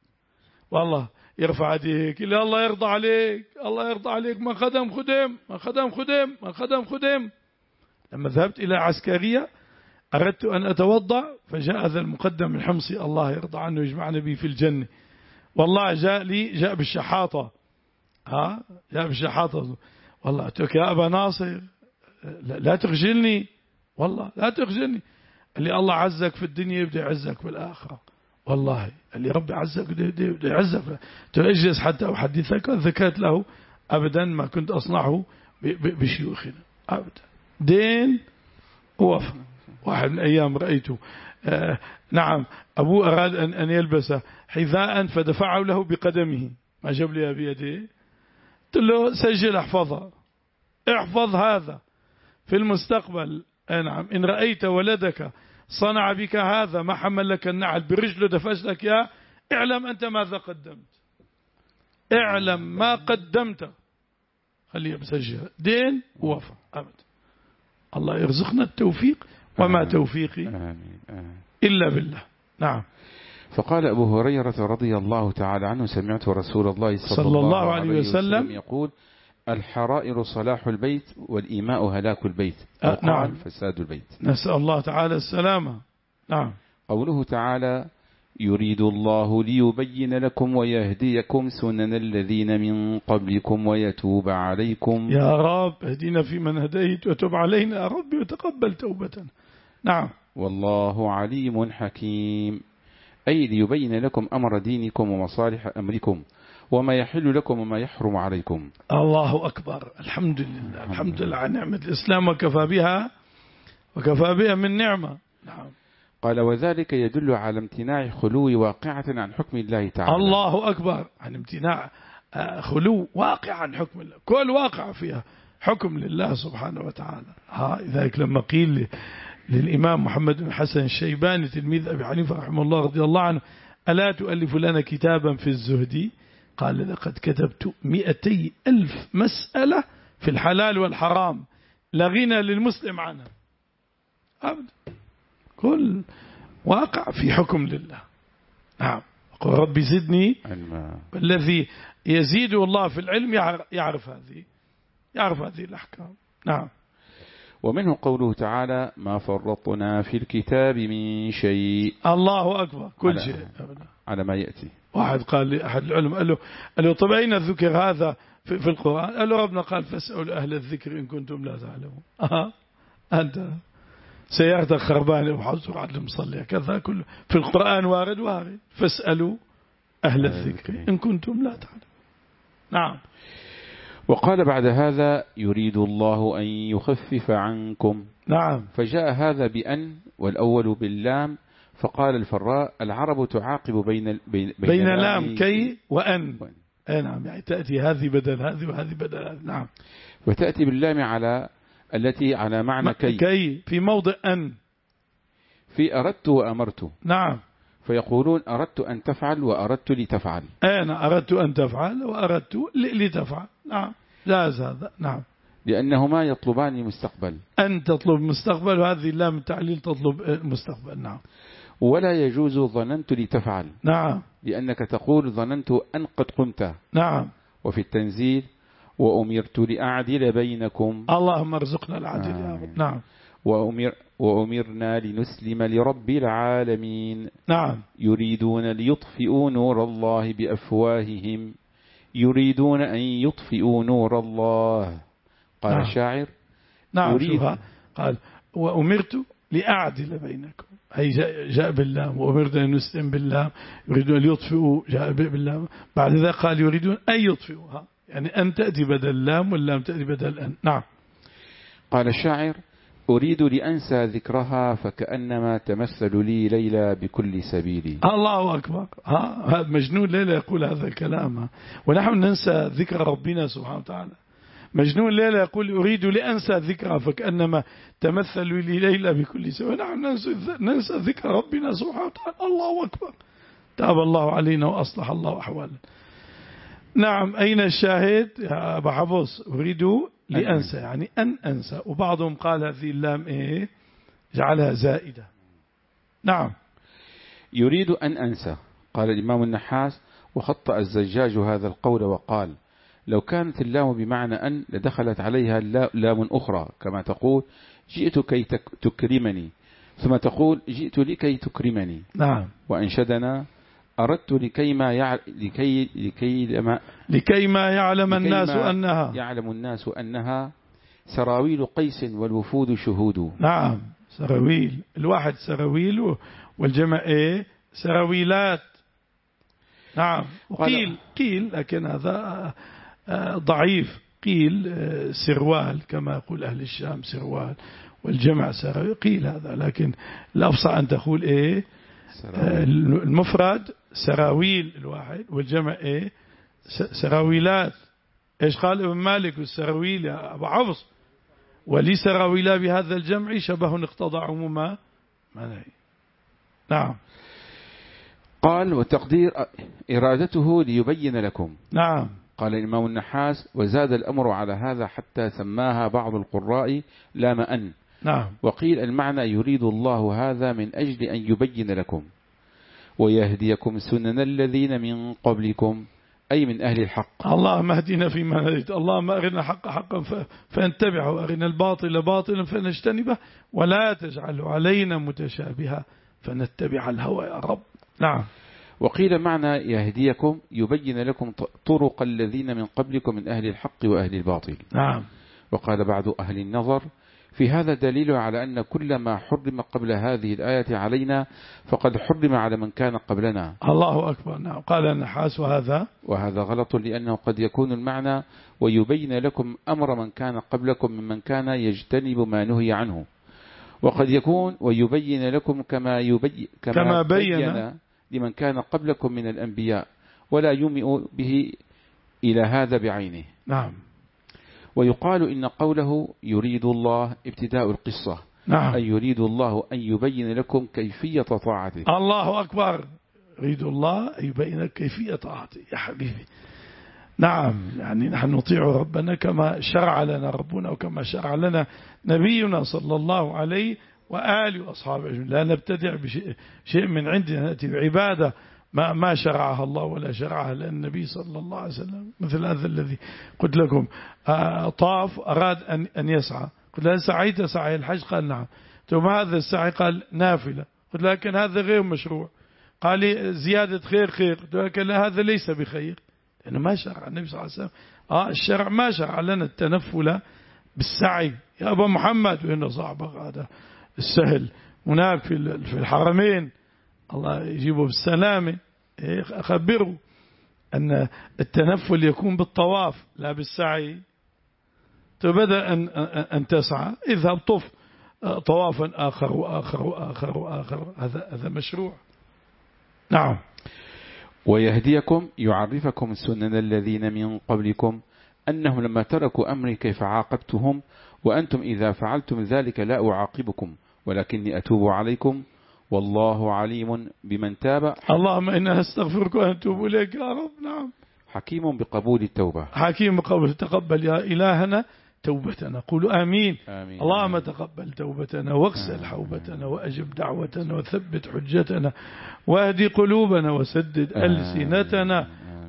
Speaker 1: والله. يرفع يديك إلا الله يرضى عليك، الله يرضى عليك. من خدم خدم، من خدم خدم، من خدم خدم. لما ذهبت إلى عسكرية أردت أن أتوضأ فجاء هذا المقدم الحمصي الله يرضى عنه يجمعنا به في الجنة، والله جاء لي جاء بالشحاطة، ها جاء بالشحاطة والله. قلت يا أبا ناصر لا, لا تخجلني والله لا تخجلني. اللي الله عزك في الدنيا يبدأ يعزك بالآخرة والله. اللي ربي عزك يبدأ يعزك. تجلس حتى أحدثك. ذكرت له أبدا ما كنت أصنعه بشيوخنا أبدا. دين ووفى. واحد من أيام رأيته آه نعم أبوه أراد أن, أن يلبس حذاء فدفعه له بقدمه، ما جاب لي بيده. قلت له سجل احفظها، احفظ هذا في المستقبل. آه نعم إن رأيت ولدك صنع بك هذا ما حمل لك النعل برجله دفش لك يا اعلم أنت ماذا قدمت، اعلم ما قدمت. خليه بسجل دين ووفى أبدا. الله يرزقنا التوفيق وما توفيقي إلا بالله. نعم.
Speaker 2: فقال أبو هريرة رضي الله تعالى عنه سمعت رسول الله صلى, صلى الله عليه وسلم, وسلم يقول الحرائر صلاح البيت والإيماء هلاك البيت أو قال نعم. فساد البيت.
Speaker 1: نسأل الله تعالى السلامة. نعم.
Speaker 2: قوله تعالى يريد الله ليبين لكم ويهديكم سنن الذين من قبلكم ويتوب عليكم.
Speaker 1: يا رب اهدنا في من هديت وتوب علينا يا رب وتقبل توبتنا. نعم.
Speaker 2: والله عليم حكيم، أي ليبين لكم أمر دينكم ومصالح أمركم وما يحل لكم وما يحرم عليكم.
Speaker 1: الله أكبر. الحمد لله الحمد لله على نعمة الإسلام وكفى بها وكفى بها من نعمة. نعم.
Speaker 2: قال وذلك يدل على امتناع خلو واقعة عن حكم الله تعالى.
Speaker 1: الله أكبر. عن امتناع خلو واقع عن حكم الله، كل واقع فيها حكم لله سبحانه وتعالى. ها لذلك لما قيل للإمام محمد بن حسن الشيباني تلميذ أبي حنيفة رحمه الله رضي الله عنه ألا تؤلف لنا كتابا في الزهد؟ قال لقد كتبت مئتي ألف مسألة في الحلال والحرام لا غنى للمسلم عنها أبدا. كل واقع في حكم لله. نعم. قل ربي زدني علما. الذي يزيد الله في العلم يعرف هذه يعرف هذه الأحكام. نعم.
Speaker 2: ومنه قوله تعالى ما فرطنا في الكتاب من شيء.
Speaker 1: الله أكبر. كل
Speaker 2: على
Speaker 1: شيء
Speaker 2: أبدا. على ما يأتي.
Speaker 1: واحد قال لي أحد العلم قال له قال له طب أين ذكر هذا في, في القرآن؟ قال له ربنا قال فاسألوا أهل الذكر إن كنتم لا تعلمون. أها أنت سيارتك خربانة وحضر على المصلي كذا كله في القرآن وارد وارد. فاسألوا أهل الذكر إن كنتم لا تعلمون. نعم.
Speaker 2: وقال بعد هذا يريد الله أن يخفف عنكم.
Speaker 1: نعم.
Speaker 2: فجاء هذا بأن والأول باللام. فقال الفراء العرب تعاقب بين بين,
Speaker 1: بين لام كي وأن. أي نعم يعني تأتي هذه بدل هذه وهذه بدل هذه. نعم.
Speaker 2: وتأتي باللام على التي على معنى كي
Speaker 1: كي في موضع أن
Speaker 2: في أردت وأمرت.
Speaker 1: نعم.
Speaker 2: فيقولون أردت أن تفعل وأردت لتفعل.
Speaker 1: أنا أردت أن تفعل وأردت لتفعل. نعم جاز هذا. نعم.
Speaker 2: لأنهما يطلبان المستقبل.
Speaker 1: أن تطلب مستقبل وهذه اللام التعليل تطلب المستقبل. نعم.
Speaker 2: ولا يجوز ظننت لتفعل.
Speaker 1: نعم.
Speaker 2: لأنك تقول ظننت أن قد قمت.
Speaker 1: نعم.
Speaker 2: وفي التنزيل وأمرت لأعدل بينكم.
Speaker 1: اللهم ارزقنا العدل يا رب. نعم.
Speaker 2: وأمر وأمرنا لنسلم لرب العالمين.
Speaker 1: نعم.
Speaker 2: يريدون ليطفئوا نور الله بأفواههم يريدون أن يطفئوا نور الله. قال
Speaker 1: نعم.
Speaker 2: الشاعر
Speaker 1: نعم
Speaker 2: أريد
Speaker 1: شوفها قال وأمرت لأعدل بينكم، هي جاء, جاء باللام، وأمرنا أن نسلم باللام، يريدون أن يطفئوا جاء باللام، بعد ذلك قال يريدون أن يطفئوها، يعني أن تأتي بدل اللام واللام تأتي بدل أن. نعم.
Speaker 2: قال الشاعر أريد لأنسى ذكرها فكأنما تمثل لي ليلى بكل سبيل.
Speaker 1: الله أكبر. ها هذا مجنون ليلى يقول هذا الكلام، ونحن ننسى ذكر ربنا سبحانه وتعالى. مجنون ليلى يقول أريد لأنسى ذكرها فكأنما تمثل لي ليلى بكل سبيل، ونحن ننسى ذكر ربنا سبحانه وتعالى. الله أكبر. تاب الله علينا وأصلح الله أحوالنا. نعم. أين الشاهد يا أبا حفص؟ أريد لأنسى يعني أن أنسى، وبعضهم قال هذه اللام إيه جعلها زائدة. نعم.
Speaker 2: يريد أن أنسى. قال الإمام النحاس وخطأ الزجاج هذا القول وقال لو كانت اللام بمعنى أن لدخلت عليها لام أخرى كما تقول جئت كي تكرمني، ثم تقول جئت لكي تكرمني.
Speaker 1: نعم.
Speaker 2: وأنشدنا أردت لكي ما يعل... لكي لكي لما...
Speaker 1: لكي ما يعلم
Speaker 2: لكي
Speaker 1: الناس
Speaker 2: ما
Speaker 1: أنها
Speaker 2: يعلم الناس أنها سراويل قيس والوفود شهود.
Speaker 1: نعم. سراويل، الواحد سراويل والجمع إيه سراويلات. نعم. وقيل قيل لكن هذا ضعيف، قيل سروال كما يقول أهل الشام سروال، والجمع سراويل، قيل هذا، لكن الأفصح أن تقول إيه سراويل. المفرد سراويل الواحد والجمع إيه سراويلات. إيش قال ابن مالك السراويل يا أبو حفص؟ ولي سراويلا بهذا الجمع شبه اقتضى عموما منعي. نعم.
Speaker 2: قال وتقدير إرادته ليبين لكم.
Speaker 1: نعم.
Speaker 2: قال الإمام النحاس وزاد الأمر على هذا حتى سماها بعض القراء لام أن.
Speaker 1: نعم.
Speaker 2: وقيل المعنى يريد الله هذا من أجل أن يبين لكم ويهديكم سنن الذين من قبلكم أي من أهل الحق.
Speaker 1: اللهم اهدنا فيما هديت، اللهم أرنا الحق حقا فنتبعه، وأرنا الباطل باطلا فنجتنبه، ولا تجعل علينا متشابها فنتبع الهوى يا رب. نعم.
Speaker 2: وقيل معنى يهديكم يبين لكم طرق الذين من قبلكم من أهل الحق وأهل الباطل.
Speaker 1: نعم.
Speaker 2: وقال بعض أهل النظر في هذا دليل على أن كل ما حرم قبل هذه الآية علينا فقد حرم على من كان قبلنا.
Speaker 1: الله أكبر. نعم. قال النحاس وهذا
Speaker 2: وهذا غلط، لأنه قد يكون المعنى ويبين لكم أمر من كان قبلكم ممن كان يجتنب ما نهي عنه، وقد يكون ويبين لكم كما, يبي كما,
Speaker 1: كما بين,
Speaker 2: بين لمن كان قبلكم من الأنبياء، ولا يومئ به إلى هذا بعينه.
Speaker 1: نعم.
Speaker 2: ويقال إن قوله يريد الله ابتداء القصة.
Speaker 1: نعم.
Speaker 2: أي يريد الله أن يبين لكم كيفية طاعته.
Speaker 1: الله أكبر. يريد الله أن يبين كيفية طاعته يا حبيبي. نعم. يعني نحن نطيع ربنا كما شرع لنا ربنا وكما شرع لنا نبينا صلى الله عليه وآله وأصحابه، لا نبتدع بشيء شيء من عندنا، نأتي بعبادة ما ما شرعها الله ولا شرعها للنبي صلى الله عليه وسلم. مثل هذا الذي قلت لكم طاف أراد أن أن يسعى، قلت له سعيت سعي الحج؟ قال نعم. ثم هذا السعي قال نافلة، قلت لكن هذا غير مشروع. قال لي زيادة خير خير، قلت لكن هذا ليس بخير، لأنه ما شرع النبي صلى الله عليه وسلم. آه الشرع ما شرع لنا التنفل بالسعي يا أبا محمد، وإنه صعب هذا السهل هناك في في الحرمين، الله يجيبه بالسلامة. أخبره أن التنفل يكون بالطواف لا بالسعي. تبدأ أن أن تسعى اذهب طف طوافا آخر وآخر وآخر وآخر، هذا هذا مشروع. نعم.
Speaker 2: ويهديكم يعرفكم سنن الذين من قبلكم أنهم لما تركوا أمري كيف عاقبتهم، وأنتم إذا فعلتم ذلك لا أعاقبكم ولكني أتوب عليكم والله عليم بمن تاب.
Speaker 1: اللهم إنا نستغفرك ونتوب إليك يا رب. نعم.
Speaker 2: حكيم بقبول التوبة.
Speaker 1: حكيم بقبول. تقبل يا إلهنا توبتنا، قولوا آمين.
Speaker 2: آمين.
Speaker 1: اللهم تقبل توبتنا واغسل حوبتنا وأجب دعوتنا وثبت حجتنا واهدي قلوبنا وسدد ألسنتنا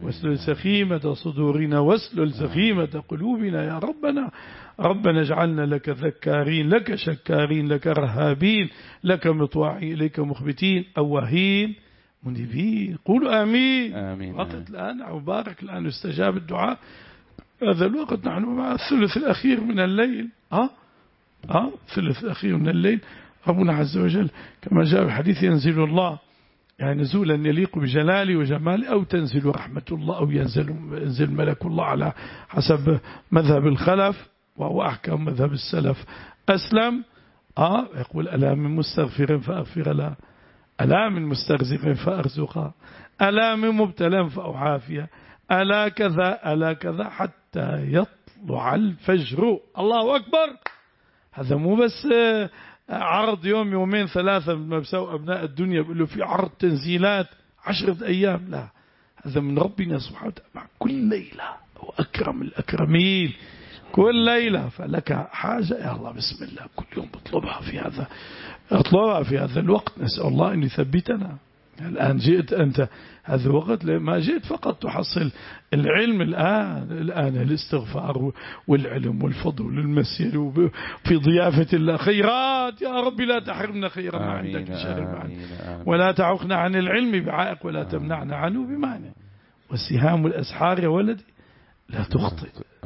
Speaker 1: واسلل سخيمة صدورنا واسلل سخيمة قلوبنا يا ربنا. ربنا اجعلنا لك ذكارين، لك شكارين، لك رهابين، لك مطواعين، إليك مخبتين، أواهين منيبين. قولوا آمين.
Speaker 2: آمين.
Speaker 1: وقت الآن مبارك الآن استجاب الدعاء. هذا الوقت نحن مع الثلث الأخير من الليل. ها ها الثلث الأخير من الليل. ربنا عز وجل كما جاء في الحديث ينزل الله يعني نزولا يليق بجلاله وجماله، أو تنزل رحمة الله، أو ينزل, ينزل ملك الله على حسب مذهب الخلف، وهو أحكم مذهب السلف أسلم. آه يقول ألا من مستغفر فأغفر له، ألا من مسترزق فأرزقه، ألا من مبتلى فأعافيه، ألا كذا ألا كذا حتى يطلع الفجر. الله أكبر. هذا مو بس عرض يوم يومين ثلاثة ما بسوء أبناء الدنيا بيقولوا في عرض تنزيلات عشرة أيام، لا، هذا من ربنا سبحانه وتعالى مع كل ليلة، وأكرم الأكرمين كل ليلة. فلك حاجة يا الله بسم الله كل يوم بطلبها في هذا اطلبها في هذا الوقت. نسأل الله أن يثبتنا. الآن جئت أنت هذا الوقت ما جئت فقط تحصل العلم، الآن الآن الاستغفار والعلم والفضل والمسير وفي ضيافة الله خيرات. يا رب لا تحرمنا خيرا ما عندك شر معنا، ولا تعقنا عن العلم بعائق، ولا تمنعنا عنه بمانع. وسهام الأسحار يا ولدي لا تخطئ،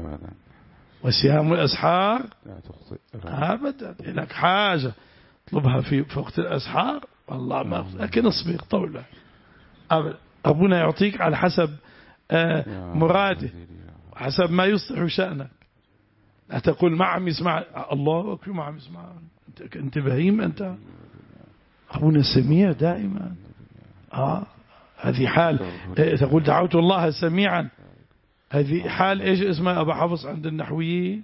Speaker 1: وسهام الأسحار لا تخطئ أبدا. لك حاجة اطلبها في وقت الأسحار والله ما، لكن اصبر طولة أبدا. ربنا يعطيك على حسب مراده، حسب ما يصلح شأنك. لا تقول ما عم يسمع الله أكبر ما عم يسمع، أنت أنت بهيم أنت. ربنا سميع دائما. آه هذه حال تقول دعوت الله سميعا، هذه حال إيش اسمها أبا حفص عند النحويين؟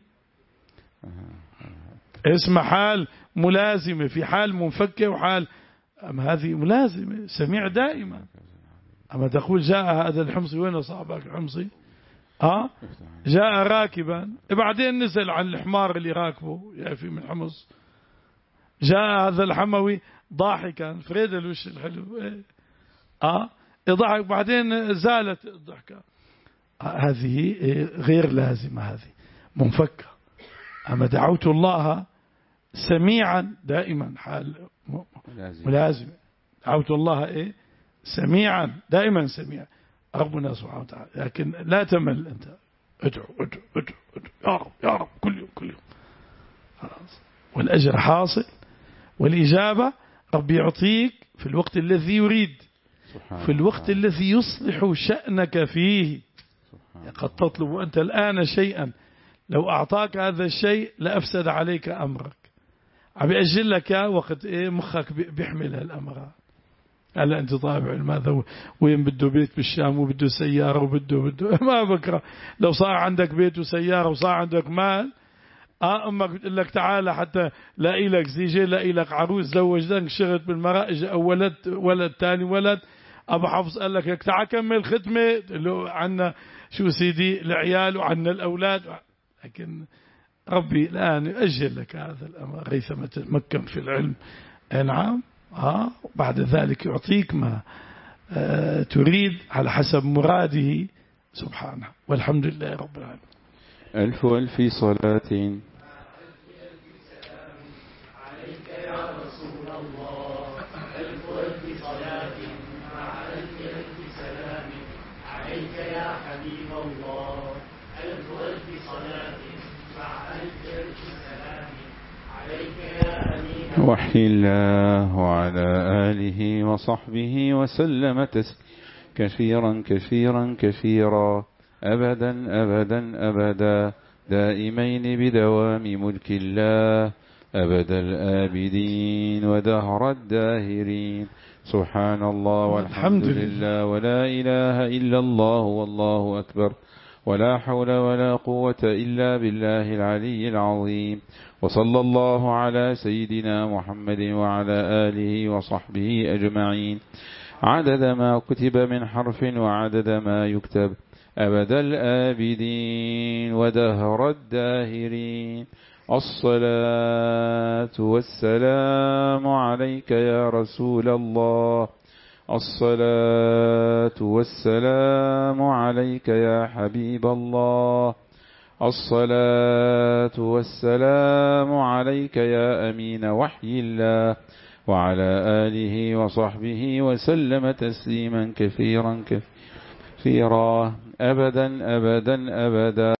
Speaker 1: اسمها حال ملازمة، في حال منفكة وحال، أما هذه ملازمة سميع دائما. أما تقول جاء هذا الحمصي، وين صاحبك الحمصي؟ آه جاء راكبا بعدين نزل عن الحمار اللي راكبه يعفي من حمص. جاء هذا الحموي ضاحكا فريد الوش الحلو إيه؟ آه ضحك بعدين زالت الضحكة. آه هذه غير لازمة، هذه منفكة. أما دعوت الله سميعا دائما حال ملازم. دعوت الله إيه سميعا دائما سميع ربنا سبحانه وتعالى. لكن لا تمل أنت، ادعو ادعو ادعو ادعو يا رب يا رب كل يوم كل يوم خلاص. والأجر حاصل والإجابة ربي يعطيك في الوقت الذي يريد، في الوقت الذي يصلح شأنك فيه. قد تطلب أنت الآن شيئا لو أعطاك هذا الشيء لأفسد عليك أمرك، عم يأجل لك وقت إيه مخك بيحمل هالأمر. هلا أنت طابع ماذا وين بده بيت بالشام وبده سيارة وبده بده ما بكره. لو صار عندك بيت وسيارة وصار عندك مال، آه أمك بتقول لك تعال حتى لاقي لك زيجة، لاقي لك عروس، زوجتك، شغلت بالمرأة، أو ولد ولد تاني ولد. أبو حفص قال لك تعال كمل ختمة، له عنا شو سيدي العيال وعنا الأولاد. لكن ربي الآن يؤجل لك هذا الأمر ريثما تتمكن في العلم. نعم آه بعد ذلك يعطيك ما آه تريد على حسب مراده سبحانه. والحمد لله رب العالمين.
Speaker 2: ألف ألف صلاة
Speaker 3: عليك يا رسول الله، ألف ألف صلاة مع ألف ألف سلام عليك يا حبيب الله، ألف ألف صلاة مع ألف ألف سلام عليك يا أمين
Speaker 2: وحي الله وعلى آله وصحبه وسلم تسليما كثيرا كثيرا كثيرا أبدا أبدا أبدا دائمين بدوام ملك الله أبد الآبدين ودهر الداهرين. سبحان الله والحمد لله ولا إله إلا الله والله أكبر ولا حول ولا قوة إلا بالله العلي العظيم. وصلى الله على سيدنا محمد وعلى آله وصحبه أجمعين عدد ما كتب من حرف وعدد ما يكتب أبد الآبدين ودهر الداهرين. الصلاة والسلام عليك يا رسول الله الصلاة والسلام عليك يا حبيب الله. الصلاة والسلام عليك يا أمين وحي الله، وعلى آله وصحبه وسلم تسليما كثيرا كثيرا أبدا أبدا أبدا.